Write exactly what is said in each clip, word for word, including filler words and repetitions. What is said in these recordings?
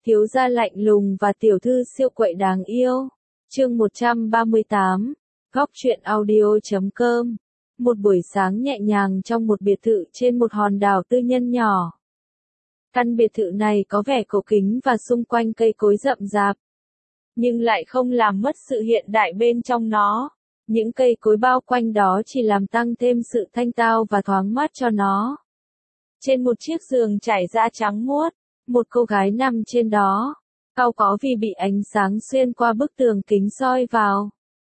thiếu gia lạnh lùng và tiểu thư siêu quậy đáng yêu. Chương một trăm ba mươi tám, góc truyện audio chấm com. Một buổi sáng nhẹ nhàng trong một biệt thự trên một hòn đảo tư nhân nhỏ. Căn biệt thự này có vẻ cổ kính và xung quanh cây cối rậm rạp, nhưng lại không làm mất sự hiện đại bên trong nó. Những cây cối bao quanh đó chỉ làm tăng thêm sự thanh tao và thoáng mát cho nó. Trên một chiếc giường trải da trắng muốt, một cô gái nằm trên đó, cau có vì bị ánh sáng xuyên qua bức tường kính soi vào.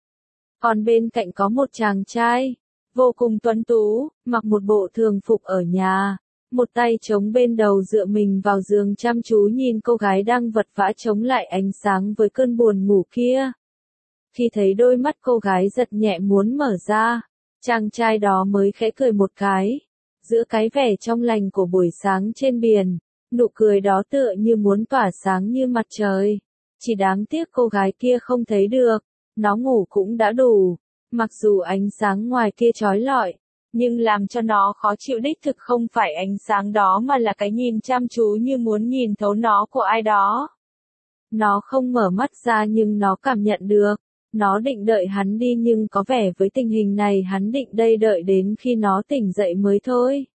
Còn bên cạnh có một chàng trai, vô cùng tuấn tú, mặc một bộ thường phục ở nhà, một tay chống bên đầu dựa mình vào giường chăm chú nhìn cô gái đang vật vã chống lại ánh sáng với cơn buồn ngủ kia. Khi thấy đôi mắt cô gái giật nhẹ muốn mở ra, chàng trai đó mới khẽ cười một cái. Giữa cái vẻ trong lành của buổi sáng trên biển, nụ cười đó tựa như muốn tỏa sáng như mặt trời. Chỉ đáng tiếc cô gái kia không thấy được, nó ngủ cũng đã đủ. Mặc dù ánh sáng ngoài kia chói lọi, nhưng làm cho nó khó chịu đích thực không phải ánh sáng đó mà là cái nhìn chăm chú như muốn nhìn thấu nó của ai đó. Nó không mở mắt ra nhưng nó cảm nhận được. Nó định đợi hắn đi nhưng có vẻ với tình hình này hắn định đây đợi đến khi nó tỉnh dậy mới thôi.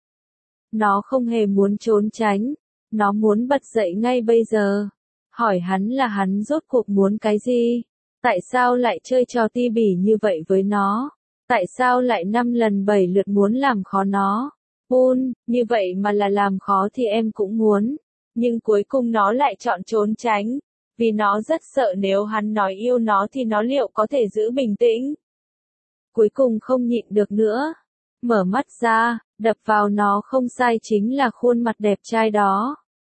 Nó không hề muốn trốn tránh. Nó muốn bật dậy ngay bây giờ. Hỏi hắn là hắn rốt cuộc muốn cái gì? Tại sao lại chơi trò ti bỉ như vậy với nó? Tại sao lại năm lần bảy lượt muốn làm khó nó? Bun, như vậy mà là làm khó thì em cũng muốn. Nhưng cuối cùng nó lại chọn trốn tránh. Vì nó rất sợ nếu hắn nói yêu nó thì nó liệu có thể giữ bình tĩnh. Cuối cùng không nhịn được nữa. Mở mắt ra, đập vào nó không sai chính là khuôn mặt đẹp trai đó.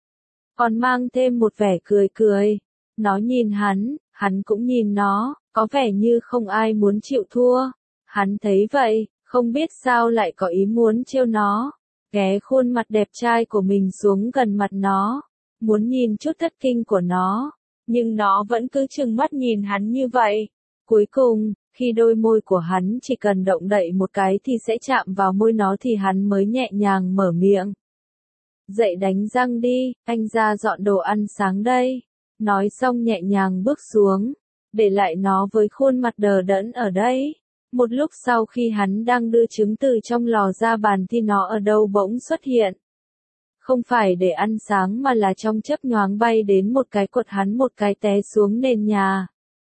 Còn mang thêm một vẻ cười cười. Nó nhìn hắn, hắn cũng nhìn nó, có vẻ như không ai muốn chịu thua. Hắn thấy vậy, không biết sao lại có ý muốn trêu nó. Ghé khuôn mặt đẹp trai của mình xuống gần mặt nó. Muốn nhìn chút thất kinh của nó. Nhưng nó vẫn cứ trừng mắt nhìn hắn như vậy. Cuối cùng, khi đôi môi của hắn chỉ cần động đậy một cái thì sẽ chạm vào môi nó thì hắn mới nhẹ nhàng mở miệng. Dậy đánh răng đi, anh ra dọn đồ ăn sáng đây. Nói xong nhẹ nhàng bước xuống, để lại nó với khuôn mặt đờ đẫn ở đây. Một lúc sau khi hắn đang đưa trứng từ trong lò ra bàn thì nó ở đâu bỗng xuất hiện. Không phải để ăn sáng mà là trong chớp nhoáng bay đến một cái quật hắn một cái té xuống nền nhà.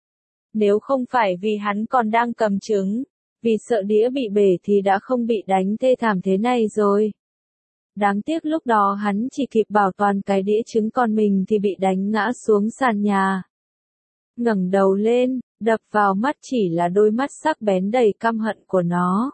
Nếu không phải vì hắn còn đang cầm trứng, vì sợ đĩa bị bể thì đã không bị đánh thê thảm thế này rồi. Đáng tiếc lúc đó hắn chỉ kịp bảo toàn cái đĩa trứng còn mình thì bị đánh ngã xuống sàn nhà. Ngẩng đầu lên, đập vào mắt chỉ là đôi mắt sắc bén đầy căm hận của nó.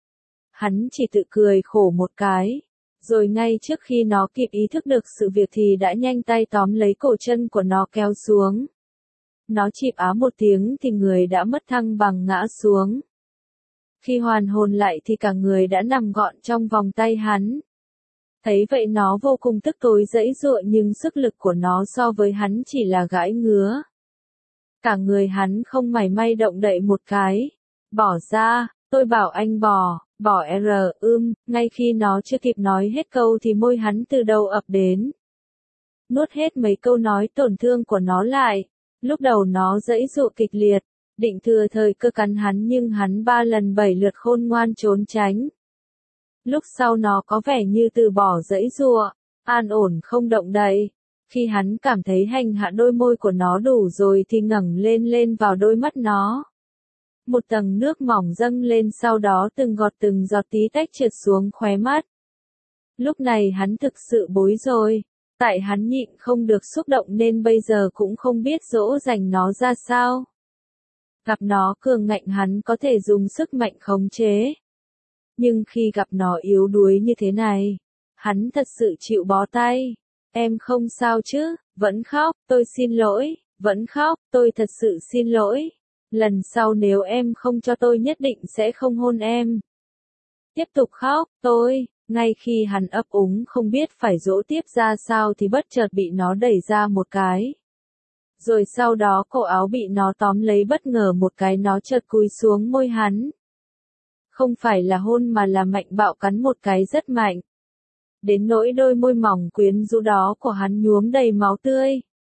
Hắn chỉ tự cười khổ một cái. Rồi ngay trước khi nó kịp ý thức được sự việc thì đã nhanh tay tóm lấy cổ chân của nó kéo xuống. Nó chịp á một tiếng thì người đã mất thăng bằng ngã xuống. Khi hoàn hồn lại thì cả người đã nằm gọn trong vòng tay hắn. Thấy vậy nó vô cùng tức tối giãy giụa nhưng sức lực của nó so với hắn chỉ là gãi ngứa. Cả người hắn không mảy may động đậy một cái. Bỏ ra, tôi bảo anh bỏ. Bỏ r, ưm, ngay khi nó chưa kịp nói hết câu thì môi hắn từ đầu ập đến. Nuốt hết mấy câu nói tổn thương của nó lại. Lúc đầu nó giãy giụa kịch liệt, định thừa thời cơ cắn hắn nhưng hắn ba lần bảy lượt khôn ngoan trốn tránh. Lúc sau nó có vẻ như từ bỏ giãy giụa, an ổn không động đậy. Khi hắn cảm thấy hành hạ đôi môi của nó đủ rồi thì ngẩng lên lên vào đôi mắt nó. Một tầng nước mỏng dâng lên sau đó từng giọt từng giọt tí tách trượt xuống khóe mắt. Lúc này hắn thực sự bối rồi, tại hắn nhịn không được xúc động nên bây giờ cũng không biết dỗ dành nó ra sao. Gặp nó cường ngạnh hắn có thể dùng sức mạnh khống chế. Nhưng khi gặp nó yếu đuối như thế này, hắn thật sự chịu bó tay. Em không sao chứ, vẫn khóc, tôi xin lỗi, vẫn khóc, tôi thật sự xin lỗi. Lần sau nếu em không cho tôi nhất định sẽ không hôn em. Tiếp tục khóc, tôi, ngay khi hắn ấp úng không biết phải dỗ tiếp ra sao thì bất chợt bị nó đẩy ra một cái. Rồi sau đó cổ áo bị nó tóm lấy bất ngờ một cái nó chợt cúi xuống môi hắn. Không phải là hôn mà là mạnh bạo cắn một cái rất mạnh. Đến nỗi đôi môi mỏng quyến rũ đó của hắn nhuốm đầy máu tươi.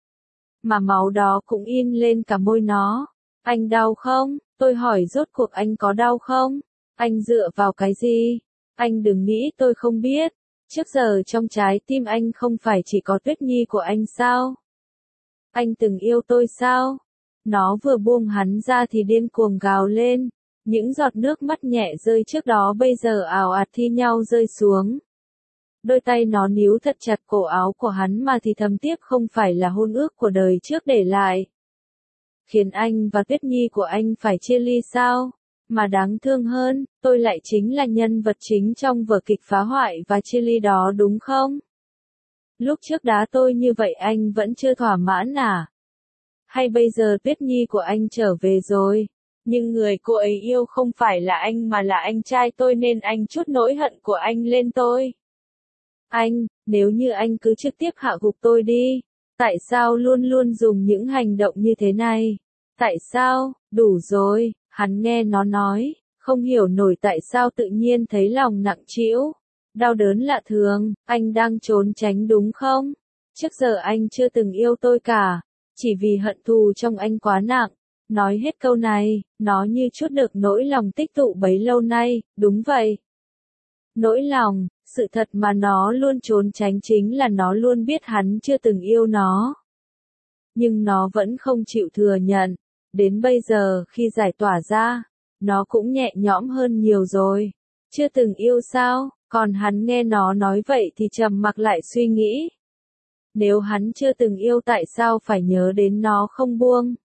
mà máu đó cũng in lên cả môi nó. Anh đau không? Tôi hỏi rốt cuộc anh có đau không? Anh dựa vào cái gì? Anh đừng nghĩ tôi không biết. Trước giờ trong trái tim anh không phải chỉ có Tuyết Nhi của anh sao? Anh từng yêu tôi sao? Nó vừa buông hắn ra thì điên cuồng gào lên. Những giọt nước mắt nhẹ rơi trước đó bây giờ ào ạt thi nhau rơi xuống. Đôi tay nó níu thật chặt cổ áo của hắn mà thì thầm tiếp không phải là hôn ước của đời trước để lại. Khiến anh và Tuyết Nhi của anh phải chia ly sao? Mà đáng thương hơn, tôi lại chính là nhân vật chính trong vở kịch phá hoại và chia ly đó đúng không? Lúc trước đá tôi như vậy anh vẫn chưa thỏa mãn à? Hay bây giờ Tuyết Nhi của anh trở về rồi? Nhưng người cô ấy yêu không phải là anh mà là anh trai tôi nên anh trút nỗi hận của anh lên tôi. Anh, nếu như anh cứ trực tiếp hạ gục tôi đi, tại sao luôn luôn dùng những hành động như thế này? Tại sao? Đủ rồi, hắn nghe nó nói, không hiểu nổi tại sao tự nhiên thấy lòng nặng trĩu, đau đớn lạ thường, anh đang trốn tránh đúng không? Trước giờ anh chưa từng yêu tôi cả, chỉ vì hận thù trong anh quá nặng. Nói hết câu này, nó như trút được nỗi lòng tích tụ bấy lâu nay, đúng vậy. Nỗi lòng, sự thật mà nó luôn trốn tránh chính là nó luôn biết hắn chưa từng yêu nó. Nhưng nó vẫn không chịu thừa nhận. Đến bây giờ khi giải tỏa ra, nó cũng nhẹ nhõm hơn nhiều rồi. Chưa từng yêu sao? Còn hắn nghe nó nói vậy thì trầm mặc lại suy nghĩ. Nếu hắn chưa từng yêu tại sao phải nhớ đến nó không buông?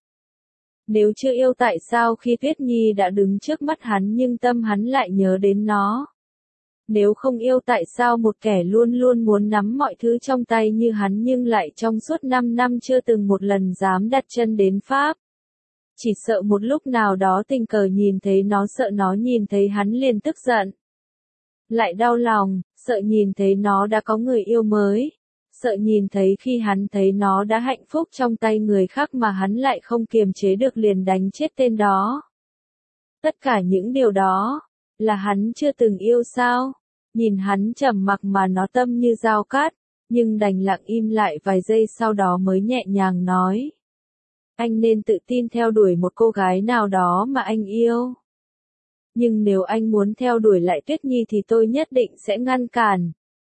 Nếu chưa yêu tại sao khi Tuyết Nhi đã đứng trước mắt hắn nhưng tâm hắn lại nhớ đến nó? Nếu không yêu tại sao một kẻ luôn luôn muốn nắm mọi thứ trong tay như hắn nhưng lại trong suốt năm năm chưa từng một lần dám đặt chân đến Pháp? Chỉ sợ một lúc nào đó tình cờ nhìn thấy nó, sợ nó nhìn thấy hắn liền tức giận. Lại đau lòng, sợ nhìn thấy nó đã có người yêu mới. Sợ nhìn thấy khi hắn thấy nó đã hạnh phúc trong tay người khác mà hắn lại không kiềm chế được liền đánh chết tên đó. Tất cả những điều đó, là hắn chưa từng yêu sao? Nhìn hắn trầm mặc mà nó tâm như dao cát, nhưng đành lặng im lại vài giây sau đó mới nhẹ nhàng nói. Anh nên tự tin theo đuổi một cô gái nào đó mà anh yêu. Nhưng nếu anh muốn theo đuổi lại Tuyết Nhi thì tôi nhất định sẽ ngăn cản.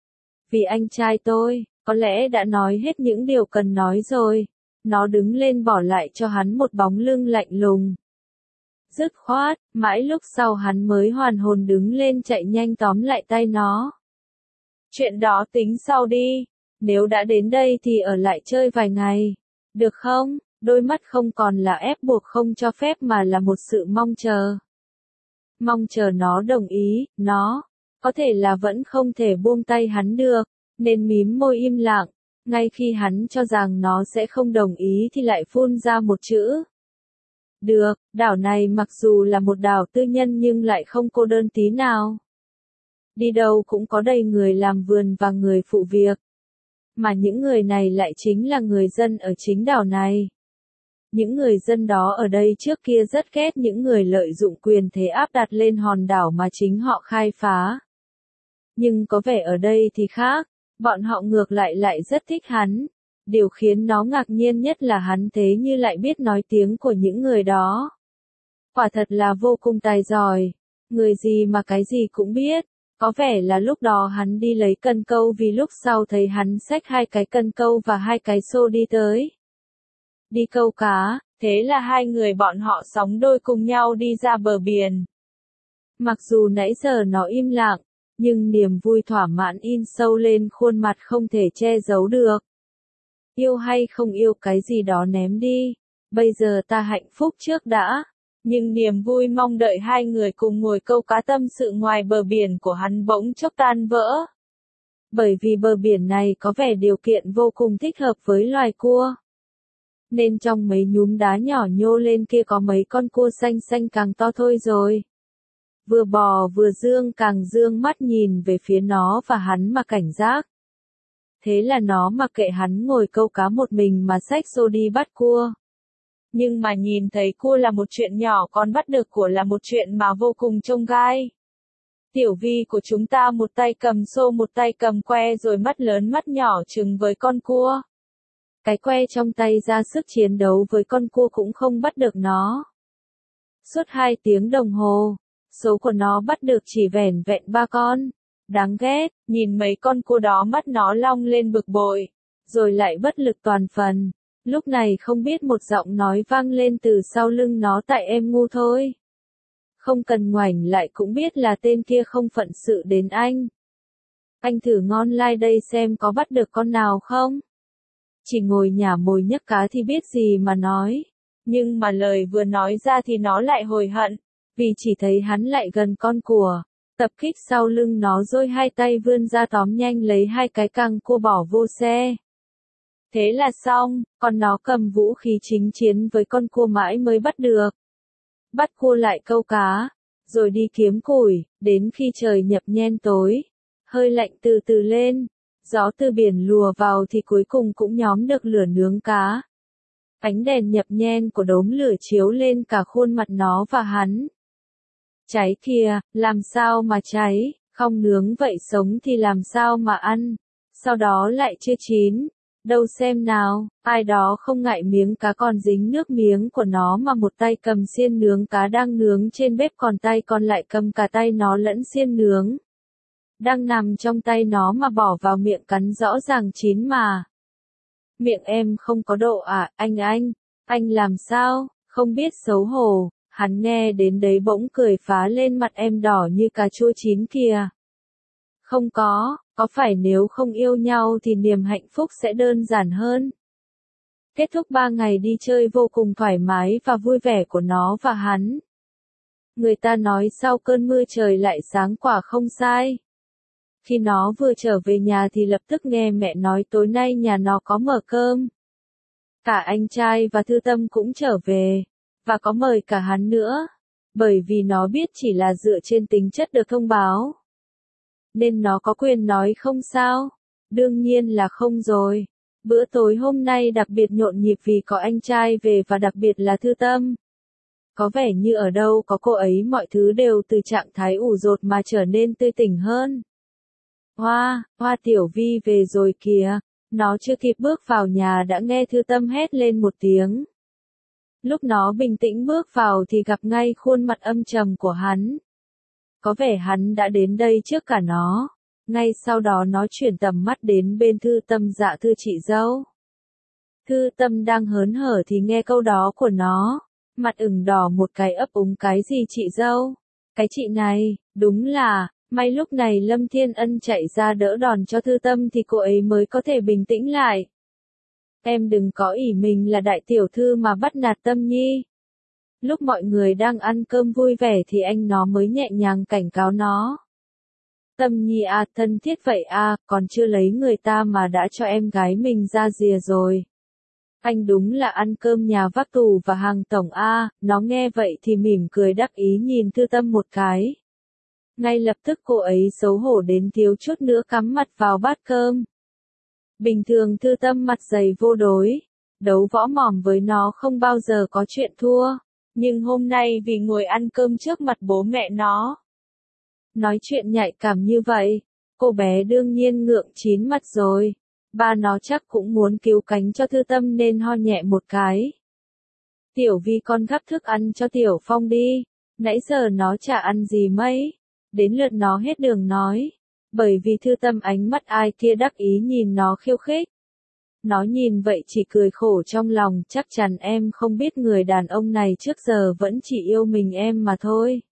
Vì anh trai tôi, có lẽ đã nói hết những điều cần nói rồi. Nó đứng lên bỏ lại cho hắn một bóng lưng lạnh lùng. Dứt khoát, mãi lúc sau hắn mới hoàn hồn đứng lên chạy nhanh tóm lại tay nó. Chuyện đó tính sau đi. Nếu đã đến đây thì ở lại chơi vài ngày. Được không? Đôi mắt không còn là ép buộc không cho phép mà là một sự mong chờ. Mong chờ nó đồng ý, nó, có thể là vẫn không thể buông tay hắn được, nên mím môi im lặng, ngay khi hắn cho rằng nó sẽ không đồng ý thì lại phun ra một chữ. Được, đảo này mặc dù là một đảo tư nhân nhưng lại không cô đơn tí nào. Đi đâu cũng có đầy người làm vườn và người phụ việc. Mà những người này lại chính là người dân ở chính đảo này. Những người dân đó ở đây trước kia rất ghét những người lợi dụng quyền thế áp đặt lên hòn đảo mà chính họ khai phá. Nhưng có vẻ ở đây thì khác, bọn họ ngược lại lại rất thích hắn. Điều khiến nó ngạc nhiên nhất là hắn thế như lại biết nói tiếng của những người đó. Quả thật là vô cùng tài giỏi, người gì mà cái gì cũng biết. Có vẻ là lúc đó hắn đi lấy cần câu vì lúc sau thấy hắn xách hai cái cần câu và hai cái xô đi tới. Đi câu cá, thế là hai người bọn họ sóng đôi cùng nhau đi ra bờ biển. Mặc dù nãy giờ nó im lặng, nhưng niềm vui thỏa mãn in sâu lên khuôn mặt không thể che giấu được. Yêu hay không yêu cái gì đó ném đi, bây giờ ta hạnh phúc trước đã. Nhưng niềm vui mong đợi hai người cùng ngồi câu cá tâm sự ngoài bờ biển của hắn bỗng chốc tan vỡ. Bởi vì bờ biển này có vẻ điều kiện vô cùng thích hợp với loài cua. Nên trong mấy nhúm đá nhỏ nhô lên kia có mấy con cua xanh xanh càng to thôi rồi. Vừa bò vừa dương càng dương mắt nhìn về phía nó và hắn mà cảnh giác. Thế là nó mặc kệ hắn ngồi câu cá một mình mà xách xô đi bắt cua. Nhưng mà nhìn thấy cua là một chuyện nhỏ còn bắt được của là một chuyện mà vô cùng chông gai. Tiểu Vi của chúng ta một tay cầm xô một tay cầm que rồi mắt lớn mắt nhỏ chừng với con cua. Cái que trong tay ra sức chiến đấu với con cua cũng không bắt được nó. Suốt hai tiếng đồng hồ, số của nó bắt được chỉ vẻn vẹn ba con. Đáng ghét, nhìn mấy con cua đó mắt nó long lên bực bội, rồi lại bất lực toàn phần. Lúc này không biết một giọng nói vang lên từ sau lưng nó, tại em ngu thôi. Không cần ngoảnh lại cũng biết là tên kia không phận sự đến anh. Anh thử ngon lai đây xem có bắt được con nào không? Chỉ ngồi nhả mồi nhấc cá thì biết gì mà nói. Nhưng mà lời vừa nói ra thì nó lại hối hận, vì chỉ thấy hắn lại gần con cua, tập kích sau lưng nó rồi hai tay vươn ra tóm nhanh lấy hai cái căng cua bỏ vô xe. Thế là xong, còn nó cầm vũ khí chính chiến với con cua mãi mới bắt được. Bắt cua lại câu cá, rồi đi kiếm củi, đến khi trời nhập nhoen tối, hơi lạnh từ từ lên, gió từ biển lùa vào thì cuối cùng cũng nhóm được lửa nướng cá. Ánh đèn nhập nhoen của đốm lửa chiếu lên cả khuôn mặt nó và hắn. Cháy kìa, làm sao mà cháy, không nướng vậy sống thì làm sao mà ăn, sau đó lại chưa chín. Đâu xem nào, ai đó không ngại miếng cá còn dính nước miếng của nó mà một tay cầm xiên nướng cá đang nướng trên bếp, còn tay còn lại cầm cả tay nó lẫn xiên nướng. Đang nằm trong tay nó mà bỏ vào miệng cắn rõ ràng chín mà. Miệng em không có độ à, anh anh, anh làm sao, không biết xấu hổ, hắn nghe đến đấy bỗng cười phá lên, mặt em đỏ như cà chua chín kìa. Không có, có phải nếu không yêu nhau thì niềm hạnh phúc sẽ đơn giản hơn. Kết thúc ba ngày đi chơi vô cùng thoải mái và vui vẻ của nó và hắn. Người ta nói sau cơn mưa trời lại sáng, quả không sai. Khi nó vừa trở về nhà thì lập tức nghe mẹ nói tối nay nhà nó có mở cơm. Cả anh trai và Thư Tâm cũng trở về, và có mời cả hắn nữa, bởi vì nó biết chỉ là dựa trên tính chất được thông báo, nên nó có quyền nói không sao. Đương nhiên là không rồi. Bữa tối hôm nay đặc biệt nhộn nhịp vì có anh trai về và đặc biệt là Thư Tâm. Có vẻ như ở đâu có cô ấy mọi thứ đều từ trạng thái ủ rột mà trở nên tươi tỉnh hơn. Hoa, Hoa Tiểu Vi về rồi kìa. Nó chưa kịp bước vào nhà đã nghe Thư Tâm hét lên một tiếng. Lúc nó bình tĩnh bước vào thì gặp ngay khuôn mặt âm trầm của hắn. Có vẻ hắn đã đến đây trước cả nó. Ngay sau đó nó chuyển tầm mắt đến bên Thư Tâm. Dạ thưa chị dâu. Thư Tâm đang hớn hở thì nghe câu đó của nó. Mặt ửng đỏ một cái, ấp úng cái gì chị dâu? Cái chị này, đúng là, may lúc này Lâm Thiên Ân chạy ra đỡ đòn cho Thư Tâm thì cô ấy mới có thể bình tĩnh lại. Em đừng có ỷ mình là đại tiểu thư mà bắt nạt Tâm Nhi. Lúc mọi người đang ăn cơm vui vẻ thì anh nó mới nhẹ nhàng cảnh cáo nó. Tâm Nhi à, thân thiết vậy à, còn chưa lấy người ta mà đã cho em gái mình ra rìa rồi. Anh đúng là ăn cơm nhà vác tù và hàng tổng a. Nó nghe vậy thì mỉm cười đắc ý nhìn Thư Tâm một cái. Ngay lập tức cô ấy xấu hổ đến thiếu chút nữa cắm mặt vào bát cơm. Bình thường Thư Tâm mặt dày vô đối, đấu võ mồm với nó không bao giờ có chuyện thua. Nhưng hôm nay vì ngồi ăn cơm trước mặt bố mẹ nó, nói chuyện nhạy cảm như vậy, cô bé đương nhiên ngượng chín mặt rồi. Ba nó chắc cũng muốn cứu cánh cho Thư Tâm nên ho nhẹ một cái. Tiểu Vi con gắp thức ăn cho Tiểu Phong đi, nãy giờ nó chả ăn gì mấy. Đến lượt nó hết đường nói, bởi vì Thư Tâm ánh mắt ai kia đắc ý nhìn nó khiêu khích. Nó nhìn vậy chỉ cười khổ trong lòng, chắc chắn em không biết người đàn ông này trước giờ vẫn chỉ yêu mình em mà thôi.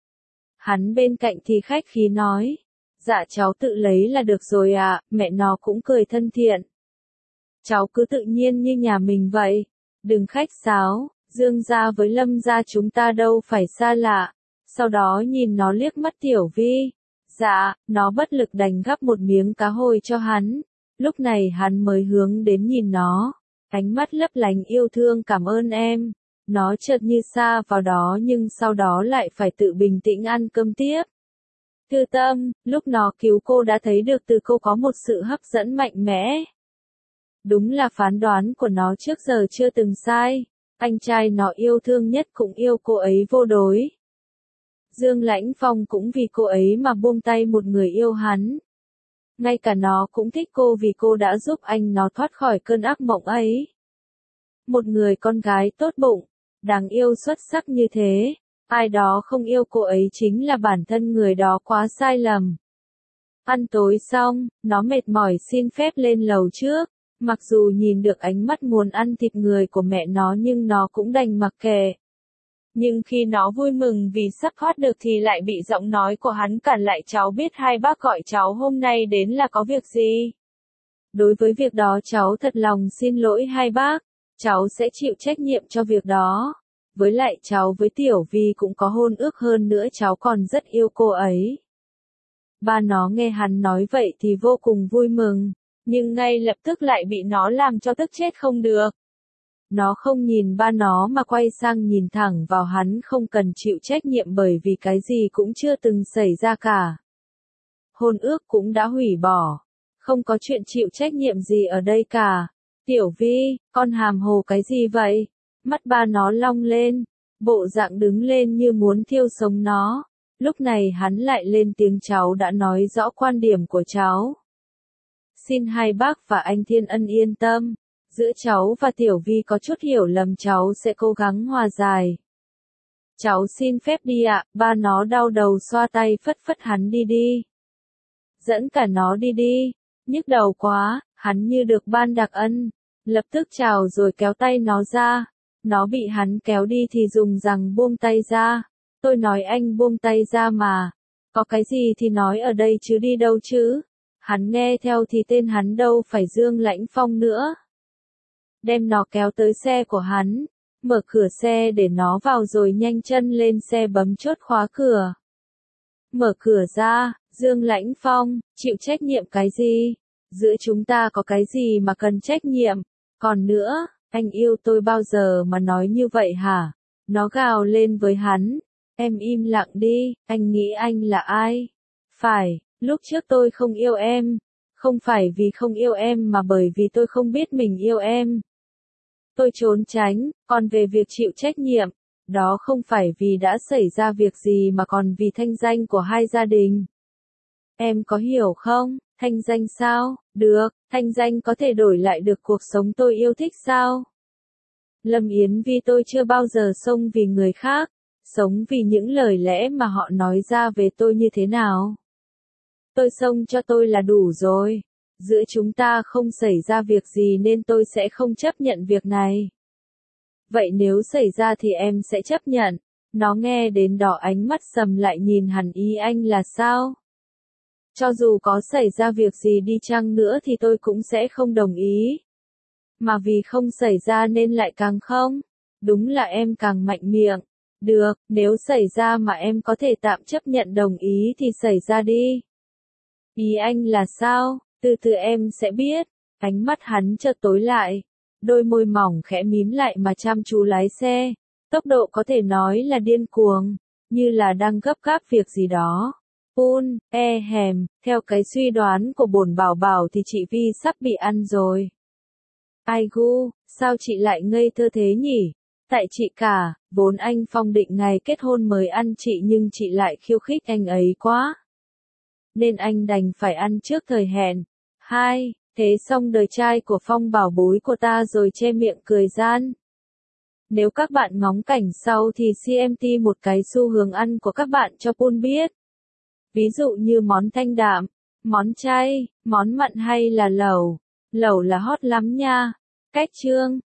Hắn bên cạnh thì khách khí nói, dạ cháu tự lấy là được rồi ạ. Mẹ nó cũng cười thân thiện. Cháu cứ tự nhiên như nhà mình vậy, đừng khách sáo, Dương gia với Lâm gia chúng ta đâu phải xa lạ. Sau đó nhìn nó liếc mắt Tiểu Vi. Dạ, nó bất lực đành gắp một miếng cá hồi cho hắn. Lúc này hắn mới hướng đến nhìn nó, ánh mắt lấp lánh yêu thương, cảm ơn em. Nó chợt như sa vào đó nhưng sau đó lại phải tự bình tĩnh ăn cơm tiếp. Thư Tâm, lúc nó cứu cô đã thấy được từ cô có một sự hấp dẫn mạnh mẽ. Đúng là phán đoán của nó trước giờ chưa từng sai. Anh trai nó yêu thương nhất cũng yêu cô ấy vô đối. Dương Lãnh Phong cũng vì cô ấy mà buông tay một người yêu hắn. Ngay cả nó cũng thích cô vì cô đã giúp anh nó thoát khỏi cơn ác mộng ấy. Một người con gái tốt bụng, đáng yêu xuất sắc như thế, ai đó không yêu cô ấy chính là bản thân người đó quá sai lầm. Ăn tối xong, nó mệt mỏi xin phép lên lầu trước, mặc dù nhìn được ánh mắt muốn ăn thịt người của mẹ nó nhưng nó cũng đành mặc kệ. Nhưng khi nó vui mừng vì sắp thoát được thì lại bị giọng nói của hắn cản lại. Cháu biết hai bác gọi cháu hôm nay đến là có việc gì? Đối với việc đó cháu thật lòng xin lỗi hai bác, cháu sẽ chịu trách nhiệm cho việc đó. Với lại cháu với Tiểu Vi cũng có hôn ước, hơn nữa cháu còn rất yêu cô ấy. Ba nó nghe hắn nói vậy thì vô cùng vui mừng, nhưng ngay lập tức lại bị nó làm cho tức chết không được. Nó không nhìn ba nó mà quay sang nhìn thẳng vào hắn, không cần chịu trách nhiệm bởi vì cái gì cũng chưa từng xảy ra cả. Hôn ước cũng đã hủy bỏ. Không có chuyện chịu trách nhiệm gì ở đây cả. Tiểu Vi, con hàm hồ cái gì vậy? Mắt ba nó long lên, bộ dạng đứng lên như muốn thiêu sống nó. Lúc này hắn lại lên tiếng, cháu đã nói rõ quan điểm của cháu. Xin hai bác và anh Thiên Ân yên tâm. Giữa cháu và Tiểu Vi có chút hiểu lầm, cháu sẽ cố gắng hòa giải. Cháu xin phép đi ạ. Ba nó đau đầu xoa tay phất phất hắn đi đi. Dẫn cả nó đi đi. Nhức đầu quá, hắn như được ban đặc ân. Lập tức chào rồi kéo tay nó ra. Nó bị hắn kéo đi thì dùng rằng buông tay ra. Tôi nói anh buông tay ra mà. Có cái gì thì nói ở đây chứ đi đâu chứ. Hắn nghe theo thì tên hắn đâu phải Dương Lãnh Phong nữa. Đem nó kéo tới xe của hắn, mở cửa xe để nó vào rồi nhanh chân lên xe bấm chốt khóa cửa. Mở cửa ra, Dương Lãnh Phong, chịu trách nhiệm cái gì? Giữa chúng ta có cái gì mà cần trách nhiệm? Còn nữa, anh yêu tôi bao giờ mà nói như vậy hả? Nó gào lên với hắn. Em im lặng đi, anh nghĩ anh là ai? Phải, lúc trước tôi không yêu em. Không phải vì không yêu em mà bởi vì tôi không biết mình yêu em. Tôi trốn tránh, còn về việc chịu trách nhiệm, đó không phải vì đã xảy ra việc gì mà còn vì thanh danh của hai gia đình. Em có hiểu không? Thanh danh sao? Được, thanh danh có thể đổi lại được cuộc sống tôi yêu thích sao? Lâm Yến Vi, tôi chưa bao giờ sống vì người khác, sống vì những lời lẽ mà họ nói ra về tôi như thế nào. Tôi sống cho tôi là đủ rồi. Giữa chúng ta không xảy ra việc gì nên tôi sẽ không chấp nhận việc này. Vậy nếu xảy ra thì em sẽ chấp nhận. Nó nghe đến đó ánh mắt sầm lại nhìn hẳn, ý anh là sao? Cho dù có xảy ra việc gì đi chăng nữa thì tôi cũng sẽ không đồng ý. Mà vì không xảy ra nên lại càng không. Đúng là em càng mạnh miệng. Được, nếu xảy ra mà em có thể tạm chấp nhận đồng ý thì xảy ra đi. Ý anh là sao? Từ từ em sẽ biết. Ánh mắt hắn chợt tối lại. Đôi môi mỏng khẽ mím lại mà chăm chú lái xe. Tốc độ có thể nói là điên cuồng. Như là đang gấp gáp việc gì đó. Pun, e hèm, theo cái suy đoán của bổn bảo bảo thì chị Vi sắp bị ăn rồi. Ai gu, sao chị lại ngây thơ thế nhỉ? Tại chị cả, vốn anh Phong định ngày kết hôn mới ăn chị nhưng chị lại khiêu khích anh ấy quá. Nên anh đành phải ăn trước thời hẹn. Hai, thế xong đời trai của Phong bảo bối của ta rồi che miệng cười gian. Nếu các bạn ngóng cảnh sau thì xê em tê một cái xu hướng ăn của các bạn cho Pun biết. Ví dụ như món thanh đạm, món chay, món mặn hay là lẩu. Lẩu là hot lắm nha. Cách chương